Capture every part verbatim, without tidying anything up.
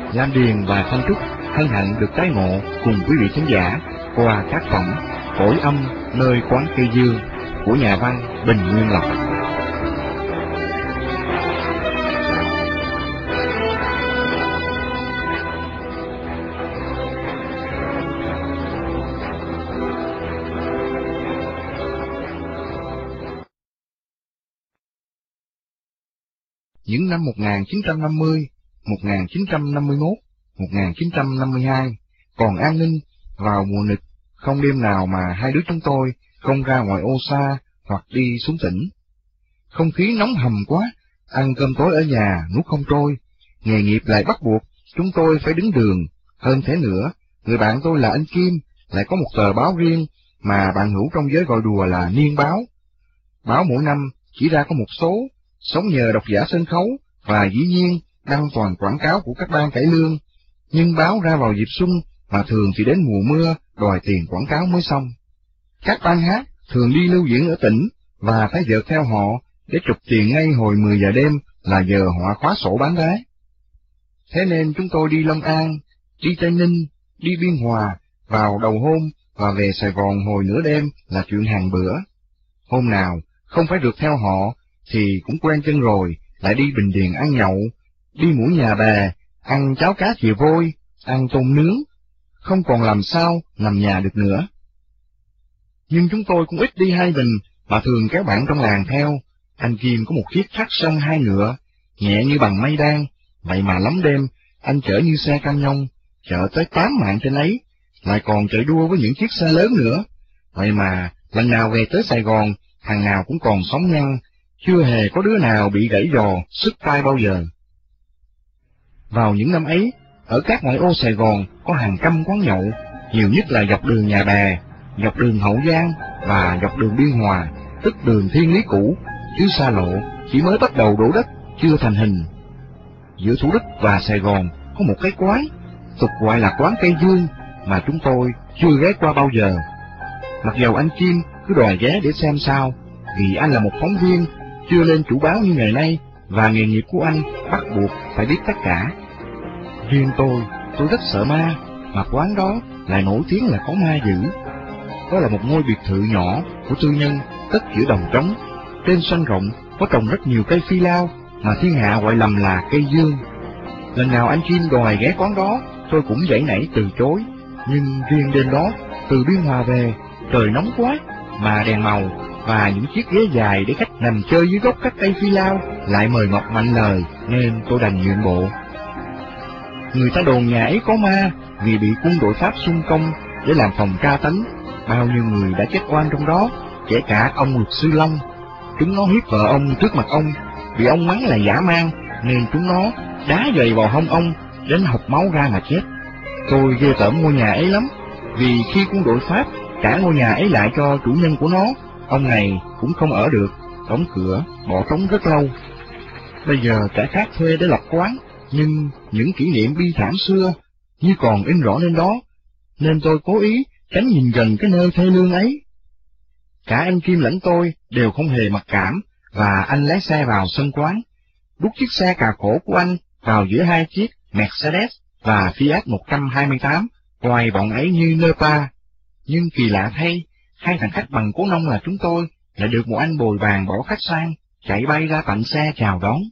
Lam Điền và Thanh Trúc hân hạnh được tái ngộ cùng quý vị khán giả qua tác phẩm Cõi Âm Nơi Quán Cây Dương của nhà văn Bình Nguyên Lộc. Những năm một nghìn chín trăm năm mươi, một nghìn chín trăm năm mươi mốt, một nghìn chín trăm năm mươi hai, còn an ninh, vào mùa nịch, không đêm nào mà hai đứa chúng tôi không ra ngoài ô xa hoặc đi xuống tỉnh. Không khí nóng hầm quá, ăn cơm tối ở nhà nuốt không trôi, nghề nghiệp lại bắt buộc chúng tôi phải đứng đường. Hơn thế nữa, người bạn tôi là anh Kim lại có một tờ báo riêng mà bạn hữu trong giới gọi đùa là Niên Báo. Báo mỗi năm chỉ ra có một số, sống nhờ độc giả sân khấu và dĩ nhiên đăng toàn quảng cáo của các ban cải lương, nhưng báo ra vào dịp xuân mà thường chỉ đến mùa mưa đòi tiền quảng cáo mới xong. Các ban hát thường đi lưu diễn ở tỉnh và phải dợt theo họ để trục tiền ngay hồi mười giờ đêm là giờ họ khóa sổ bán vé. Thế nên chúng tôi đi Long An, đi Tây Ninh, đi Biên Hòa vào đầu hôm và về Sài Gòn hồi nửa đêm là chuyện hàng bữa. Hôm nào không phải rượt theo họ thì cũng quen chân rồi, lại đi Bình Điền ăn nhậu, đi Mũi Nhà Bè, ăn cháo cá chìa vôi, ăn tôm nướng, không còn làm sao nằm nhà được nữa. Nhưng chúng tôi cũng ít đi hai mình, mà thường kéo bạn trong làng theo. Anh Kim có một chiếc thắt sân hai ngựa, nhẹ như bằng mây đan, vậy mà lắm đêm, anh chở như xe cam nhông, chở tới tám mạng trên ấy, lại còn chạy đua với những chiếc xe lớn nữa. Vậy mà, lần nào về tới Sài Gòn, thằng nào cũng còn sống nhăn, chưa hề có đứa nào bị gãy giò, sứt tay bao giờ. Vào những năm ấy, ở các ngoại ô Sài Gòn có hàng trăm quán nhậu, nhiều nhất là dọc đường Nhà Bè, dọc đường Hậu Giang và dọc đường Biên Hòa, tức đường Thiên Lý cũ, chứ xa lộ chỉ mới bắt đầu đổ đất, chưa thành hình. Giữa Thủ Đức và Sài Gòn có một cái quán, tục gọi là quán Cây Dương, mà chúng tôi chưa ghé qua bao giờ. Mặc dầu anh Kim cứ đòi ghé để xem sao, vì anh là một phóng viên, chưa lên chủ báo như ngày nay, và nghề nghiệp của anh bắt buộc phải biết tất cả. Riêng tôi, tôi rất sợ ma, mà quán đó lại nổi tiếng là có ma dữ. Đó là một ngôi biệt thự nhỏ của tư nhân, cất giữa đồng trống, trên sân rộng có trồng rất nhiều cây phi lao, mà thiên hạ gọi lầm là cây dương. Lần nào anh Kim đòi ghé quán đó, tôi cũng giãy nảy từ chối, nhưng riêng đêm đó, từ Biên Hòa về, trời nóng quá, mà đèn màu và những chiếc ghế dài để khách nằm chơi dưới gốc các cây phi lao lại mời mọc mạnh lời, nên tôi đành nhượng bộ. Người ta đồn nhà ấy có ma vì bị quân đội Pháp xung công để làm phòng tra tấn, bao nhiêu người đã chết oan trong đó, kể cả ông luật sư Long. Chúng nó hiếp vợ ông trước mặt ông, bị ông mắng là dã man, nên chúng nó đá giày vào hông ông đến học máu ra mà chết. Tôi ghê tởm ngôi nhà ấy lắm, vì khi quân đội Pháp trả ngôi nhà ấy lại cho chủ nhân của nó, ông này cũng không ở được, đóng cửa, bỏ trống rất lâu. Bây giờ kẻ khác thuê để lập quán, nhưng những kỷ niệm bi thảm xưa như còn in rõ lên đó, nên tôi cố ý tránh nhìn gần cái nơi thê lương ấy. Cả anh Kim lẫn tôi đều không hề mặc cảm, và anh lái xe vào sân quán, đút chiếc xe cà khổ của anh vào giữa hai chiếc Mercedes và Fiat một trăm hai mươi tám, ngoài bọn ấy như nơ pa. Nhưng kỳ lạ thay, hai thằng khách bằng cố nông là chúng tôi lại được một anh bồi bàn bỏ khách sang, chạy bay ra tận xe chào đón.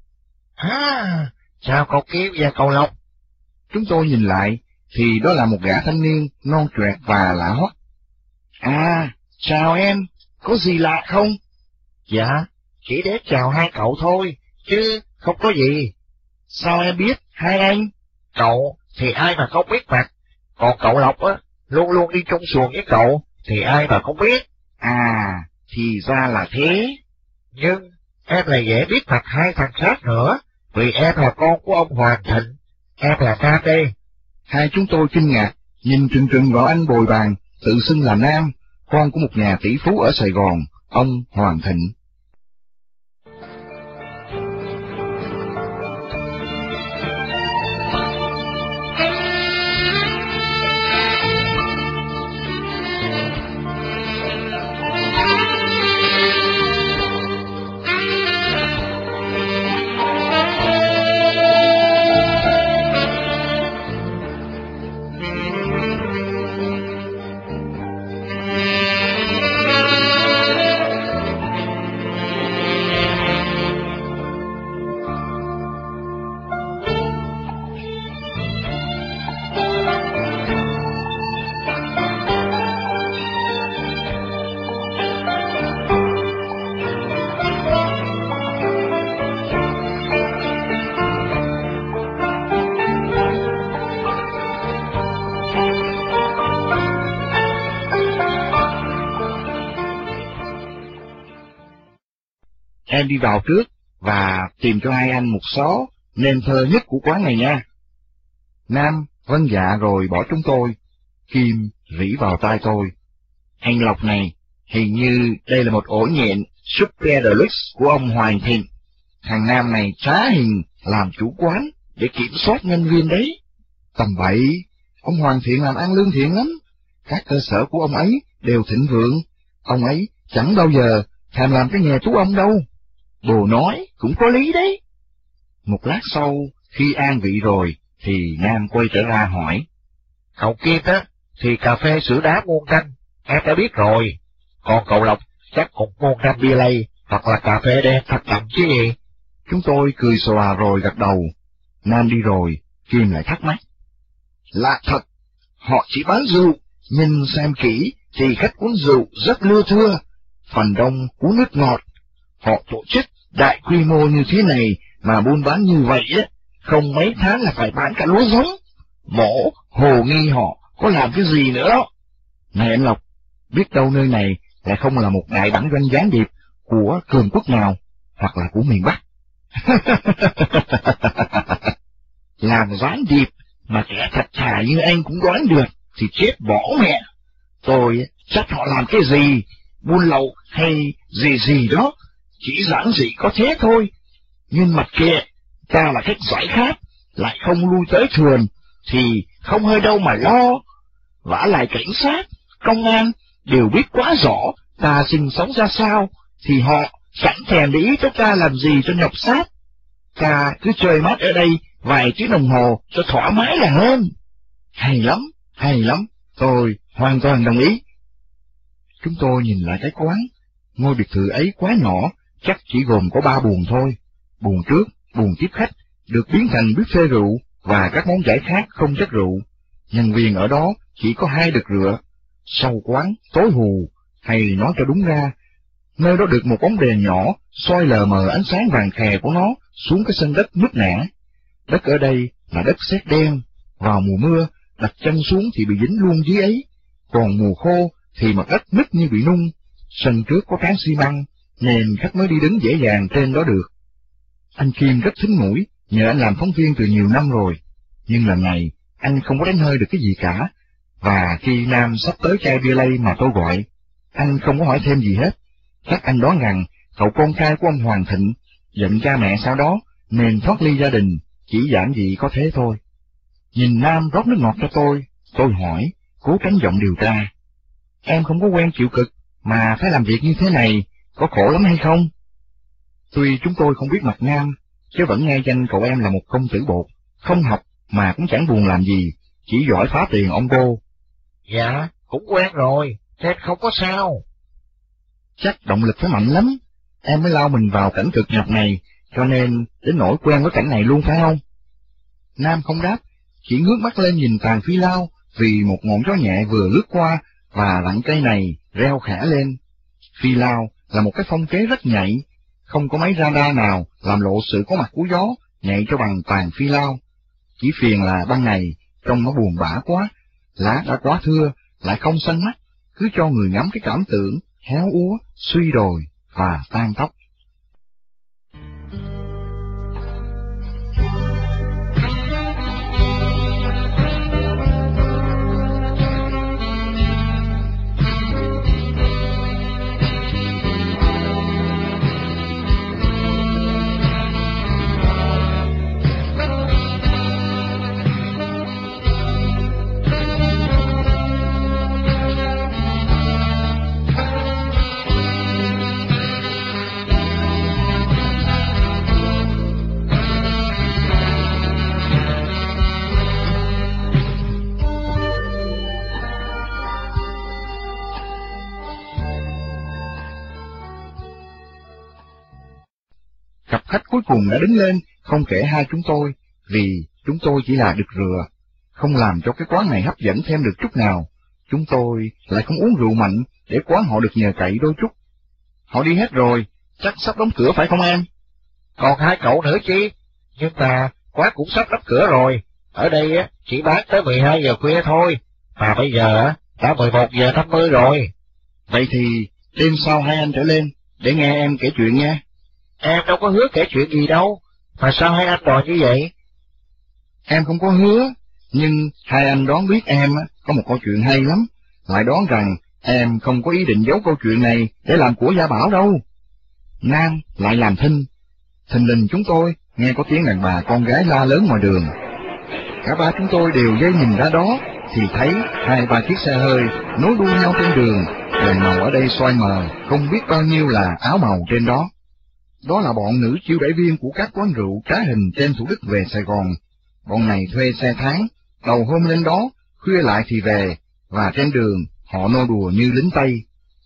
À, chào cậu Kim và cậu Lộc. Chúng tôi nhìn lại, thì đó là một gã thanh niên non choẹt và lạ hoắc. À, chào em, có gì lạ không? Dạ, chỉ để chào hai cậu thôi, chứ không có gì. Sao em biết hai anh? Cậu thì ai mà không biết mặt, còn cậu Lộc á, luôn luôn đi chung xuồng với cậu, thì ai mà không biết. À, thì ra là thế. Nhưng em lại dễ biết mặt hai thằng khác nữa, vì em là con của ông Hoàng Thịnh, em là Nam đây. Hai chúng tôi kinh ngạc, nhìn trừng trừng vào anh bồi bàn, tự xưng là Nam, con của một nhà tỷ phú ở Sài Gòn, ông Hoàng Thịnh. em đi vào trước và tìm cho hai anh một xó nên thơ nhất của quán này nha. Nam vâng dạ rồi bỏ chúng tôi. Kim rỉ vào tai tôi. Anh Lộc này, hình như đây là một ổ nhện Super Deluxe của ông Hoàng Thịnh. Thằng Nam này trá hình làm chủ quán để kiểm soát nhân viên đấy. Tầm bậy, ông Hoàng Thiện làm ăn lương thiện lắm. Các cơ sở của ông ấy đều thịnh vượng. Ông ấy chẳng bao giờ thèm làm cái nghề tú ông đâu. Bồ nói cũng có lý đấy. Một lát sau, khi an vị rồi, thì Nam quay trở ra hỏi. Cậu Kim á, thì cà phê sữa đá muôn canh, em đã biết rồi. Còn cậu Lộc chắc cũng muôn canh bia lây, hoặc là cà phê đen thật đậm chứ gì. Chúng tôi cười xòa rồi gật đầu. Nam đi rồi, Kim lại thắc mắc. Lạ thật, họ chỉ bán rượu, nhìn xem kỹ thì khách uống rượu rất lưa thưa, phần đông uống nước ngọt. Họ tổ chức đại quy mô như thế này mà buôn bán như vậy á, không mấy tháng là phải bán cả lúa giống. Mổ, hồ nghi họ có làm cái gì nữa đó. Này anh Lộc, biết đâu nơi này lại không là một đại bản doanh gián điệp của cường quốc nào, hoặc là của miền Bắc. Làm gián điệp mà kẻ thật thà như anh cũng đoán được thì chết bỏ mẹ. Tôi chắc họ làm cái gì, buôn lậu hay gì gì đó, chỉ giản dị có thế thôi. Nhưng mặt kệ, ta là khách giải khát, lại không lui tới thườn, thì không hơi đâu mà lo. Vả lại cảnh sát, công an đều biết quá rõ ta sinh sống ra sao, thì họ chẳng thèm để ý tới ta làm gì cho nhọc xác. Ta cứ chơi mát ở đây vài tiếng đồng hồ cho thoải mái là hơn. Hay lắm, hay lắm, tôi hoàn toàn đồng ý. Chúng tôi nhìn lại cái quán, ngôi biệt thự ấy quá nhỏ, chắc chỉ gồm có ba buồng thôi. Buồng trước, buồng tiếp khách, được biến thành buffet rượu và các món giải khác không chất rượu. Nhân viên ở đó chỉ có hai đực rửa. Sau quán, tối hù, hay nói cho đúng ra, nơi đó được một bóng đèn nhỏ soi lờ mờ ánh sáng vàng khè của nó xuống cái sân đất nứt nẻ. Đất ở đây là đất sét đen, vào mùa mưa, đặt chân xuống thì bị dính luôn dưới ấy, còn mùa khô thì mặt đất nứt như bị nung. Sân trước có tráng xi măng, nên khách mới đi đứng dễ dàng trên đó được. Anh Kim rất thính mũi, nhờ anh làm phóng viên từ nhiều năm rồi, nhưng lần này anh không có đánh hơi được cái gì cả, và khi Nam sắp tới chai bia lây mà tôi gọi, anh không có hỏi thêm gì hết. Chắc anh đoán rằng cậu con trai của ông Hoàng Thịnh giận cha mẹ sau đó nên thoát ly gia đình, chỉ giản dị có thế thôi. Nhìn Nam rót nước ngọt cho tôi, tôi hỏi, cố tránh giọng điều tra. Em không có quen chịu cực, mà phải làm việc như thế này, có khổ lắm hay không? Tuy chúng tôi không biết mặt Nam, chứ vẫn nghe danh cậu em là một công tử bột, không học mà cũng chẳng buồn làm gì, chỉ giỏi phá tiền ông cô. Dạ, cũng quen rồi, nên không có sao. Chắc động lực phải mạnh lắm, em mới lao mình vào cảnh cực nhọc này, cho nên đến nỗi quen với cảnh này luôn phải không? Nam không đáp, chỉ ngước mắt lên nhìn tàn phi lao, vì một ngọn gió nhẹ vừa lướt qua, và lặng cây này reo khẽ lên. Phi lao là một cái phong kế rất nhạy, không có máy radar nào làm lộ sự có mặt của gió nhạy cho bằng tàn phi lao. Chỉ phiền là ban ngày, trông nó buồn bã quá, lá đã quá thưa, lại không xanh mắt, cứ cho người ngắm cái cảm tưởng héo úa, suy đồi và tan tóc. Cặp khách cuối cùng đã đứng lên, không kể hai chúng tôi, vì chúng tôi chỉ là đực rửa, không làm cho cái quán này hấp dẫn thêm được chút nào. Chúng tôi lại không uống rượu mạnh để quán họ được nhờ cậy đôi chút. Họ đi hết rồi, chắc sắp đóng cửa phải không em? Còn hai cậu nữa chứ, nhưng mà quán cũng sắp đóng cửa rồi. Ở đây á chỉ bán tới mười hai giờ khuya thôi, mà bây giờ á đã mười một giờ năm mươi rồi. Vậy thì đêm sau hai anh trở lên để nghe em kể chuyện nha. Em đâu có hứa kể chuyện gì đâu, mà sao hai anh đòi như vậy? Em không có hứa, nhưng hai anh đoán biết em có một câu chuyện hay lắm, lại đoán rằng em không có ý định giấu câu chuyện này để làm của gia bảo đâu. Nam lại làm thinh, thình lình chúng tôi nghe có tiếng đàn bà con gái la lớn ngoài đường. Cả ba chúng tôi đều dây nhìn ra đó, thì thấy hai ba chiếc xe hơi nối đuôi nhau trên đường, đèn màu ở đây soi mờ, không biết bao nhiêu là áo màu trên đó. Đó là bọn nữ chiêu đãi viên của các quán rượu trá hình trên Thủ Đức về Sài Gòn. Bọn này thuê xe tháng, đầu hôm lên đó, khuya lại thì về, và trên đường họ nô đùa như lính Tây.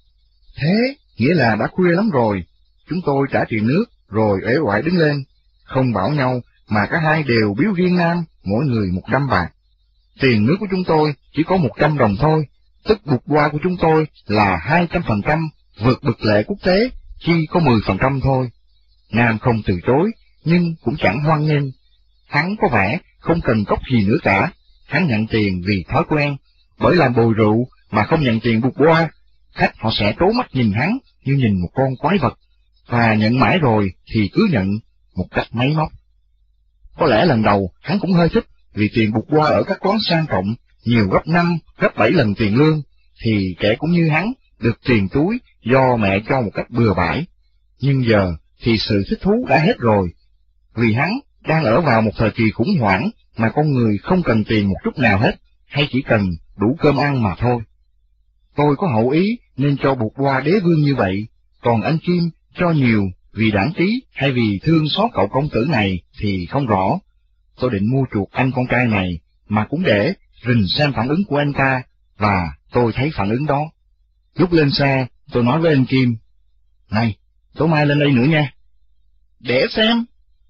Thế nghĩa là đã khuya lắm rồi, chúng tôi trả tiền nước rồi uể oải đứng lên, không bảo nhau mà cả hai đều biếu riêng Nam mỗi người một trăm bạc. Tiền nước của chúng tôi chỉ có một trăm đồng thôi, tức bục qua của chúng tôi là hai trăm phần trăm, vượt bực lệ quốc tế chỉ có mười phần trăm thôi. Nam không từ chối, nhưng cũng chẳng hoan nghênh. Hắn có vẻ không cần cốc gì nữa cả, hắn nhận tiền vì thói quen, bởi làm bồi rượu mà không nhận tiền bục qua, khách họ sẽ trố mắt nhìn hắn như nhìn một con quái vật, và nhận mãi rồi thì cứ nhận một cách máy móc. Có lẽ lần đầu hắn cũng hơi thích, vì tiền bục qua ở các quán sang trọng nhiều gấp năm, gấp bảy lần tiền lương, thì kẻ cũng như hắn được tiền túi do mẹ cho một cách bừa bãi. Nhưng giờ thì sự thích thú đã hết rồi, vì hắn đang ở vào một thời kỳ khủng hoảng mà con người không cần tiền một chút nào hết, hay chỉ cần đủ cơm ăn mà thôi. Tôi có hậu ý nên cho bục qua đế vương như vậy, còn anh Kim cho nhiều vì đảng trí hay vì thương xót cậu công tử này thì không rõ. Tôi định mua chuộc anh con trai này, mà cũng để rình xem phản ứng của anh ta, và tôi thấy phản ứng đó. Lúc lên xe, tôi nói với anh Kim, này, tối mai lên đây nữa nha. Để xem.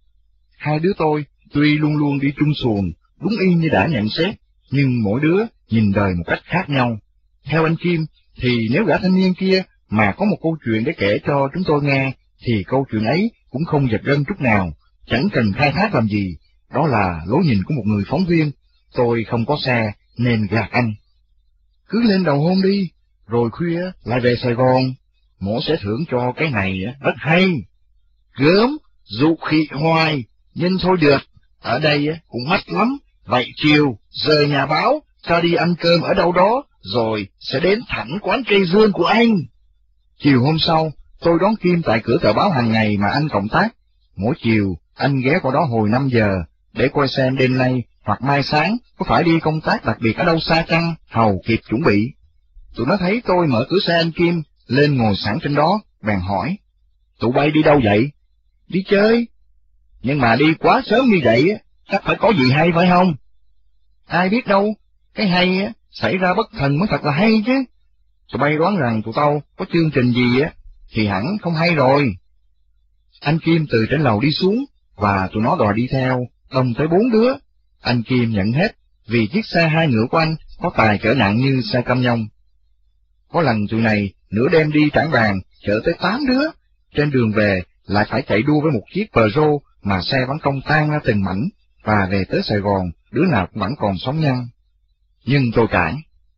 Hai đứa tôi tuy luôn luôn đi chung xuồng, đúng y như đã nhận xét, nhưng mỗi đứa nhìn đời một cách khác nhau. Theo anh Kim, thì nếu gã thanh niên kia mà có một câu chuyện để kể cho chúng tôi nghe, thì câu chuyện ấy cũng không giật gân chút nào, chẳng cần khai thác làm gì. Đó là lối nhìn của một người phóng viên. Tôi không có xe nên gạt anh. Cứ lên đầu hôm đi, rồi khuya lại về Sài Gòn, mổ sẽ thưởng cho cái này rất hay. Gớm, dục khị hoài, nhưng thôi được, ở đây cũng mắc lắm. Vậy chiều, rời nhà báo, cho đi ăn cơm ở đâu đó, rồi sẽ đến thẳng quán cây dương của anh. Chiều hôm sau, tôi đón Kim tại cửa tờ báo hàng ngày mà anh cộng tác. Mỗi chiều, anh ghé qua đó hồi năm giờ, để coi xem đêm nay hoặc mai sáng có phải đi công tác đặc biệt ở đâu xa chăng, hầu kịp chuẩn bị. Tụi nó thấy tôi mở cửa xe anh Kim, lên ngồi sẵn trên đó, bèn hỏi, tụi bay đi đâu vậy? Đi chơi. Nhưng mà đi quá sớm như vậy, chắc phải có gì hay phải không? Ai biết đâu, cái hay xảy ra bất thần mới thật là hay chứ. Tụi bay đoán rằng tụi tao có chương trình gì á, thì hẳn không hay rồi. Anh Kim từ trên lầu đi xuống, và tụi nó đòi đi theo, đồng tới bốn đứa. Anh Kim nhận hết, vì chiếc xe hai ngựa của anh có tài cỡ nặng như xe cam nhông. Có lần tụi này nửa đêm đi Trảng Bàng, chở tới tám đứa, trên đường về lại phải chạy đua với một chiếc Peugeot mà xe bắn công tan ra từng mảnh, và về tới Sài Gòn, đứa nào cũng vẫn còn sống nhăn. Nhưng tôi cản.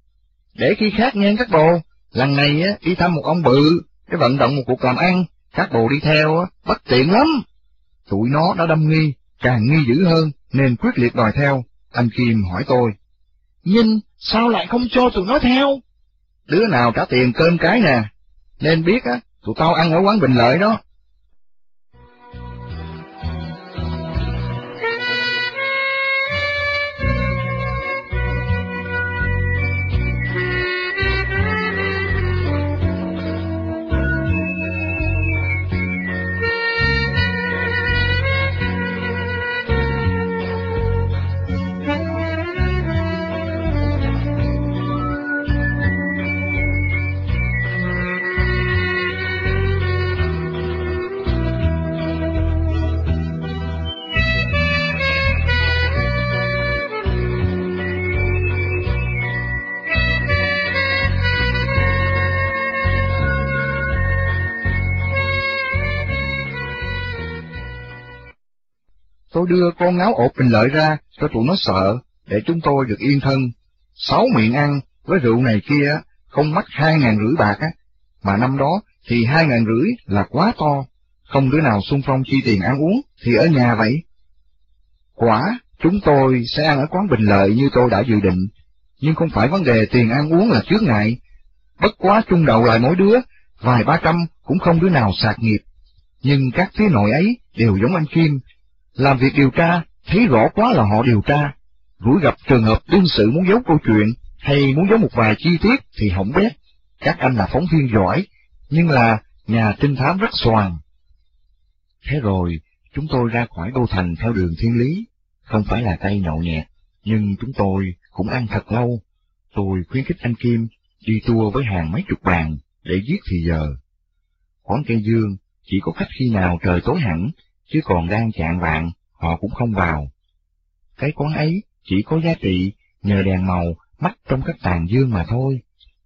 Để khi khác nghe các bồ, lần này á, đi thăm một ông bự, để vận động một cuộc làm ăn, các bồ đi theo á, bất tiện lắm. Tụi nó đã đâm nghi, càng nghi dữ hơn, nên quyết liệt đòi theo. Anh Kim hỏi tôi, nhưng sao lại không cho tụi nó theo? Đứa nào trả tiền cơm cái nè, nên biết á, tụi tao ăn ở quán Bình Lợi đó. Tôi đưa con ngáo ột Bình Lợi ra cho tụi nó sợ, để chúng tôi được yên thân. Sáu miệng ăn với rượu này kia không mắc hai ngàn rưỡi bạc á, mà năm đó thì hai ngàn rưỡi là quá to. không đứa nào xung phong chi tiền ăn uống, thì ở nhà vậy. Quả, chúng tôi sẽ ăn ở quán Bình Lợi như tôi đã dự định, nhưng không phải vấn đề tiền ăn uống là chướng ngại. Bất quá chung đầu lại mỗi đứa, vài ba trăm cũng không đứa nào sạc nghiệp. Nhưng các phía nội ấy đều giống anh Kim, làm việc điều tra, thấy rõ quá là họ điều tra. Rủi gặp trường hợp đương sự muốn giấu câu chuyện, hay muốn giấu một vài chi tiết thì hỏng bét. Các anh là phóng viên giỏi, nhưng là nhà trinh thám rất xoàng. Thế rồi, chúng tôi ra khỏi đô thành theo đường thiên lý, không phải là tay nhậu nhẹt, nhưng chúng tôi cũng ăn thật lâu. Tôi khuyến khích anh Kim đi tour với hàng mấy chục bàn để giết thì giờ. Quán Cây Dương chỉ có khách khi nào trời tối hẳn, chứ còn đang chạng vạng họ cũng không vào. Cái quán ấy chỉ có giá trị nhờ đèn màu mắt trong các tàn dương mà thôi.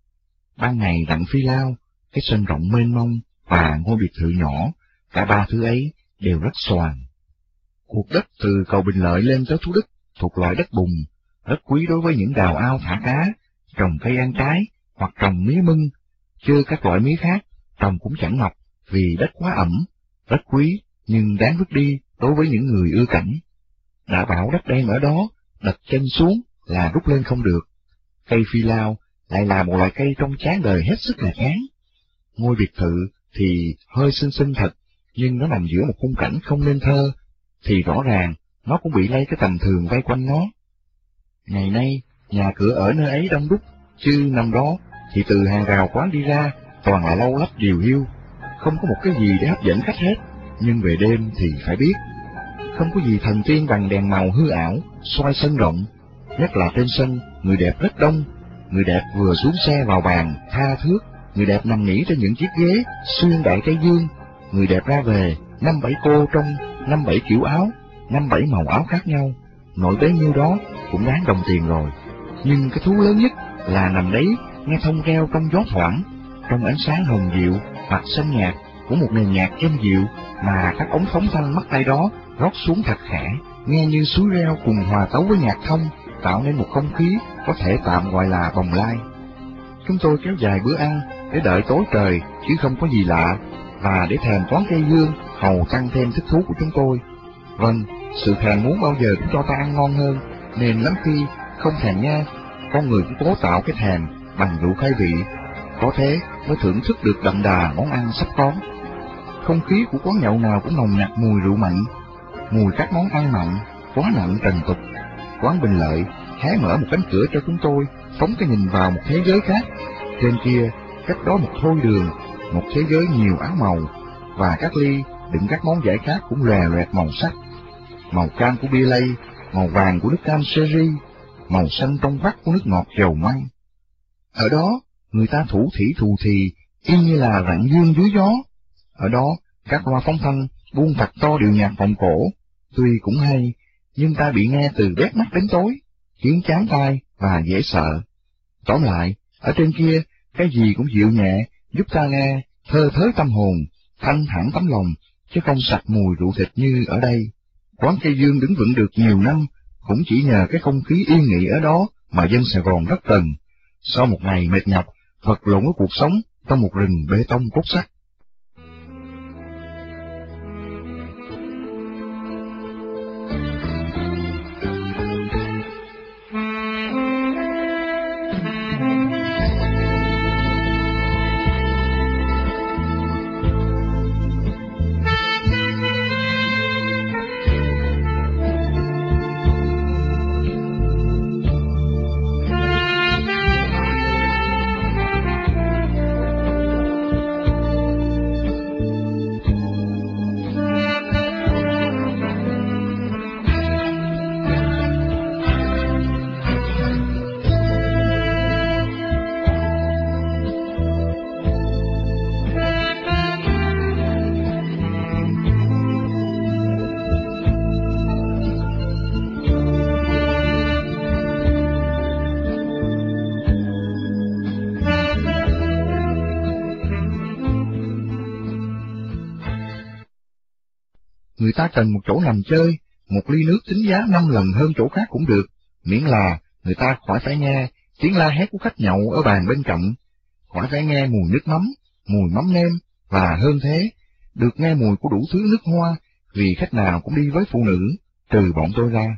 Ban ngày đặng phi lao, cái sân rộng mênh mông và ngôi biệt thự nhỏ, cả ba thứ ấy đều rất xoàng. Cuộc đất từ cầu Bình Lợi lên tới Thủ Đức thuộc loại đất bùn, rất quý đối với những đào ao thả cá, trồng cây ăn trái hoặc trồng mía mưng, chứ các loại mía khác trồng cũng chẳng mọc vì đất quá ẩm, rất quý nhưng đáng vứt đi đối với những người ưa cảnh. Đã bảo đất đen ở đó, đặt chân xuống là rút lên không được. Cây phi lao lại là một loại cây trong chán đời hết sức là chán. Ngôi biệt thự thì hơi xinh xinh thật, nhưng nó nằm giữa một khung cảnh không nên thơ, thì rõ ràng nó cũng bị lây cái tầm thường vây quanh nó. Ngày nay, nhà cửa ở nơi ấy đông đúc, chứ năm đó thì từ hàng rào quán đi ra toàn là lâu lắp điều hiu, không có một cái gì để hấp dẫn khách hết. Nhưng về đêm thì phải biết, không có gì thần tiên bằng đèn màu hư ảo, soi sân rộng, nhất là trên sân người đẹp rất đông. Người đẹp vừa xuống xe vào bàn, tha thước, người đẹp nằm nghỉ trên những chiếc ghế, xuyên đại Tây Dương, người đẹp ra về, năm bảy cô trong năm bảy kiểu áo, năm bảy màu áo khác nhau, nội bấy nhiêu đó cũng đáng đồng tiền rồi. Nhưng cái thú lớn nhất là nằm đấy nghe thông reo trong gió thoảng, trong ánh sáng hồng dịu hoặc xanh nhạt của một nền nhạc êm dịu mà các ống phóng thanh mắt tay đó rót xuống thật khẽ, nghe như suối reo cùng hòa tấu với nhạc thông, tạo nên một không khí có thể tạm gọi là bồng lai. Chúng tôi kéo dài bữa ăn để đợi tối trời, chứ không có gì lạ, và để thèm quán Cây Dương hầu tăng thêm thích thú của chúng tôi. Vâng, sự thèm muốn bao giờ cũng cho ta ăn ngon hơn, nên lắm khi không thèm nha, con người cũng cố tạo cái thèm bằng rượu khai vị, có thế mới thưởng thức được đậm đà món ăn sắp có. Không khí của quán nhậu nào cũng nồng nặc mùi rượu mạnh, mùi các món ăn mặn, quá nặng trần tục. Quán Bình Lợi hé mở một cánh cửa cho chúng tôi phóng cái nhìn vào một thế giới khác. Trên kia, cách đó một thôi đường, một thế giới nhiều áo màu, và các ly đựng các món giải khát cũng lòe loẹt màu sắc. Màu cam của bia lây, màu vàng của nước cam sherry, màu xanh trong vắt của nước ngọt dầu măng. Ở đó, người ta thủ thỉ thù thì, y như là rạng dương dưới gió. Ở đó, các loa phóng thanh buông thật to điệu nhạc vọng cổ, tuy cũng hay, nhưng ta bị nghe từ bét mắt đến tối, khiến chán tai và dễ sợ. Tóm lại, ở trên kia, cái gì cũng dịu nhẹ, giúp ta nghe thơ thới tâm hồn, thanh thản tấm lòng, chứ không sặc mùi rượu thịt như ở đây. Quán Cây Dương đứng vững được nhiều năm, cũng chỉ nhờ cái không khí yên nghỉ ở đó mà dân Sài Gòn rất cần. Sau một ngày mệt nhọc, vật lộn với cuộc sống trong một rừng bê tông cốt sắt. Người ta cần một chỗ nằm chơi, một ly nước tính giá năm lần hơn chỗ khác cũng được, miễn là người ta khỏi phải nghe tiếng la hét của khách nhậu ở bàn bên cạnh, khỏi phải nghe mùi nước mắm, mùi mắm nêm, và hơn thế, được nghe mùi của đủ thứ nước hoa, vì khách nào cũng đi với phụ nữ, trừ bọn tôi ra.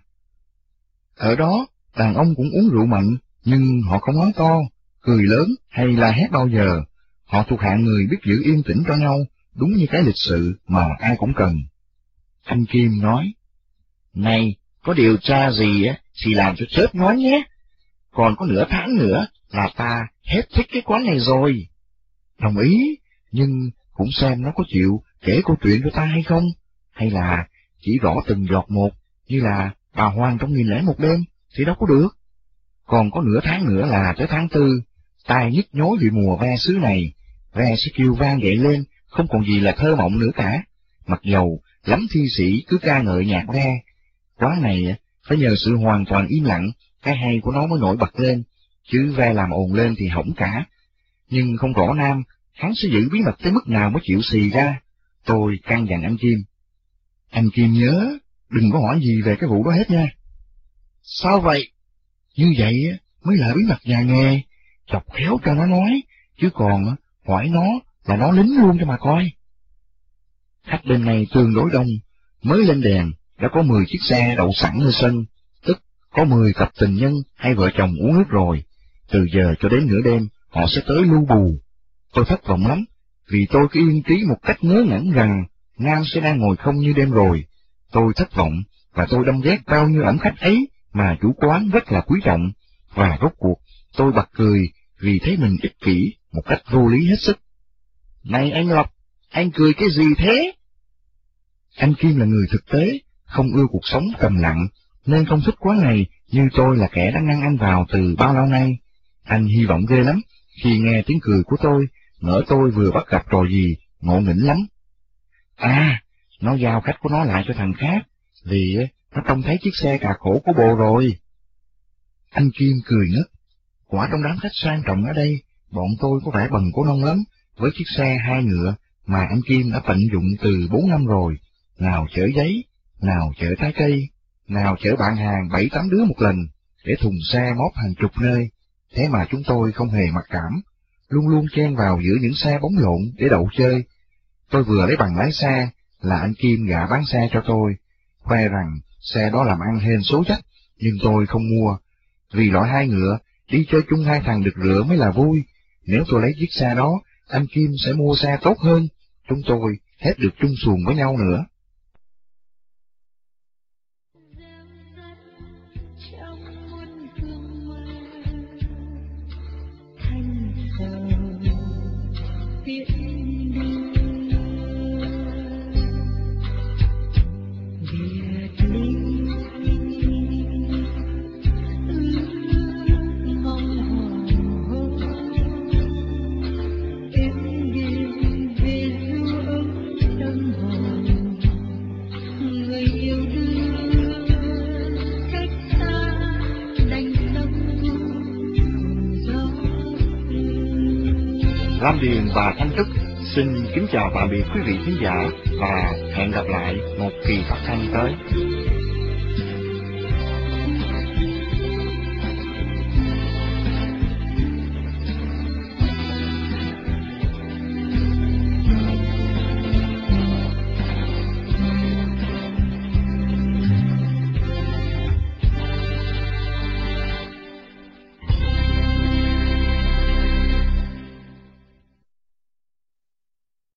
Ở đó, đàn ông cũng uống rượu mạnh, nhưng họ không nói to, cười lớn hay la hét bao giờ. Họ thuộc hạng người biết giữ yên tĩnh cho nhau, đúng như cái lịch sự mà ai cũng cần. Anh Kim nói, này, có điều tra gì á, thì làm cho chớp nói nhé. Còn có nửa tháng nữa là ta hết thích cái quán này rồi. Đồng ý, nhưng cũng xem nó có chịu kể câu chuyện cho ta hay không, hay là chỉ rõ từng giọt một, như là Bà Hoàng trong nghìn lẻ một đêm, thì đâu có được. Còn có nửa tháng nữa là tới tháng tư, tai nhức nhối vì mùa ve xứ này, ve sẽ kêu vang dậy lên, không còn gì là thơ mộng nữa cả. Mặc dầu lắm thi sĩ cứ ca ngợi nhạc ve, quán này phải nhờ sự hoàn toàn im lặng, cái hay của nó mới nổi bật lên, chứ ve làm ồn lên thì hỏng cả. Nhưng không rõ Nam, hắn sẽ giữ bí mật tới mức nào mới chịu xì ra. Tôi căn dặn anh Kim. Anh Kim nhớ, đừng có hỏi gì về cái vụ đó hết nha. Sao vậy? Như vậy mới là bí mật nhà nghề, chọc khéo cho nó nói, chứ còn hỏi nó là nó lính luôn cho mà coi. Khách đêm nay tương đối đông, mới lên đèn đã có mười chiếc xe đậu sẵn nơi sân, tức có mười cặp tình nhân hay vợ chồng uống nước rồi. Từ giờ cho đến nửa đêm họ sẽ tới lưu bù. Tôi thất vọng lắm, vì tôi cứ yên trí một cách ngớ ngẩn rằng Nam sẽ đang ngồi không như đêm rồi. Tôi thất vọng, và tôi đâm ghét bao nhiêu ẩm khách ấy mà chủ quán rất là quý trọng, và rốt cuộc tôi bật cười vì thấy mình ích kỷ một cách vô lý hết sức. Này anh Lộc, anh cười cái gì thế? Anh Kim là người thực tế, không ưa cuộc sống trầm lặng, nên không thích quán này như tôi là kẻ đã ngăn anh vào từ bao lâu nay. Anh hy vọng ghê lắm khi nghe tiếng cười của tôi, ngỡ tôi vừa bắt gặp trò gì ngộ nghĩnh lắm. À, nó giao khách của nó lại cho thằng khác, vì nó trông thấy chiếc xe cà khổ của bồ rồi. Anh Kim cười ngất. Quả trong đám khách sang trọng ở đây, bọn tôi có vẻ bần cổ nông lắm, với chiếc xe hai ngựa mà anh Kim đã tận dụng từ bốn năm rồi, nào chở giấy, nào chở trái cây, nào chở bạn hàng bảy tám đứa một lần, để thùng xe móp hàng chục nơi. Thế mà chúng tôi không hề mặc cảm, luôn luôn chen vào giữa những xe bóng lộn để đậu chơi. Tôi vừa lấy bằng lái xe là anh Kim gạ bán xe cho tôi, khoe rằng xe đó làm ăn hên số chắc, nhưng tôi không mua, vì loại hai ngựa, đi chơi chung hai thằng được rửa mới là vui. Nếu tôi lấy chiếc xe đó, anh Kim sẽ mua xe tốt hơn, chúng tôi hết được chung xuồng với nhau nữa. Lam Điền và Thanh Trúc xin kính chào tạm biệt quý vị khán giả và hẹn gặp lại một kỳ phát thanh tới.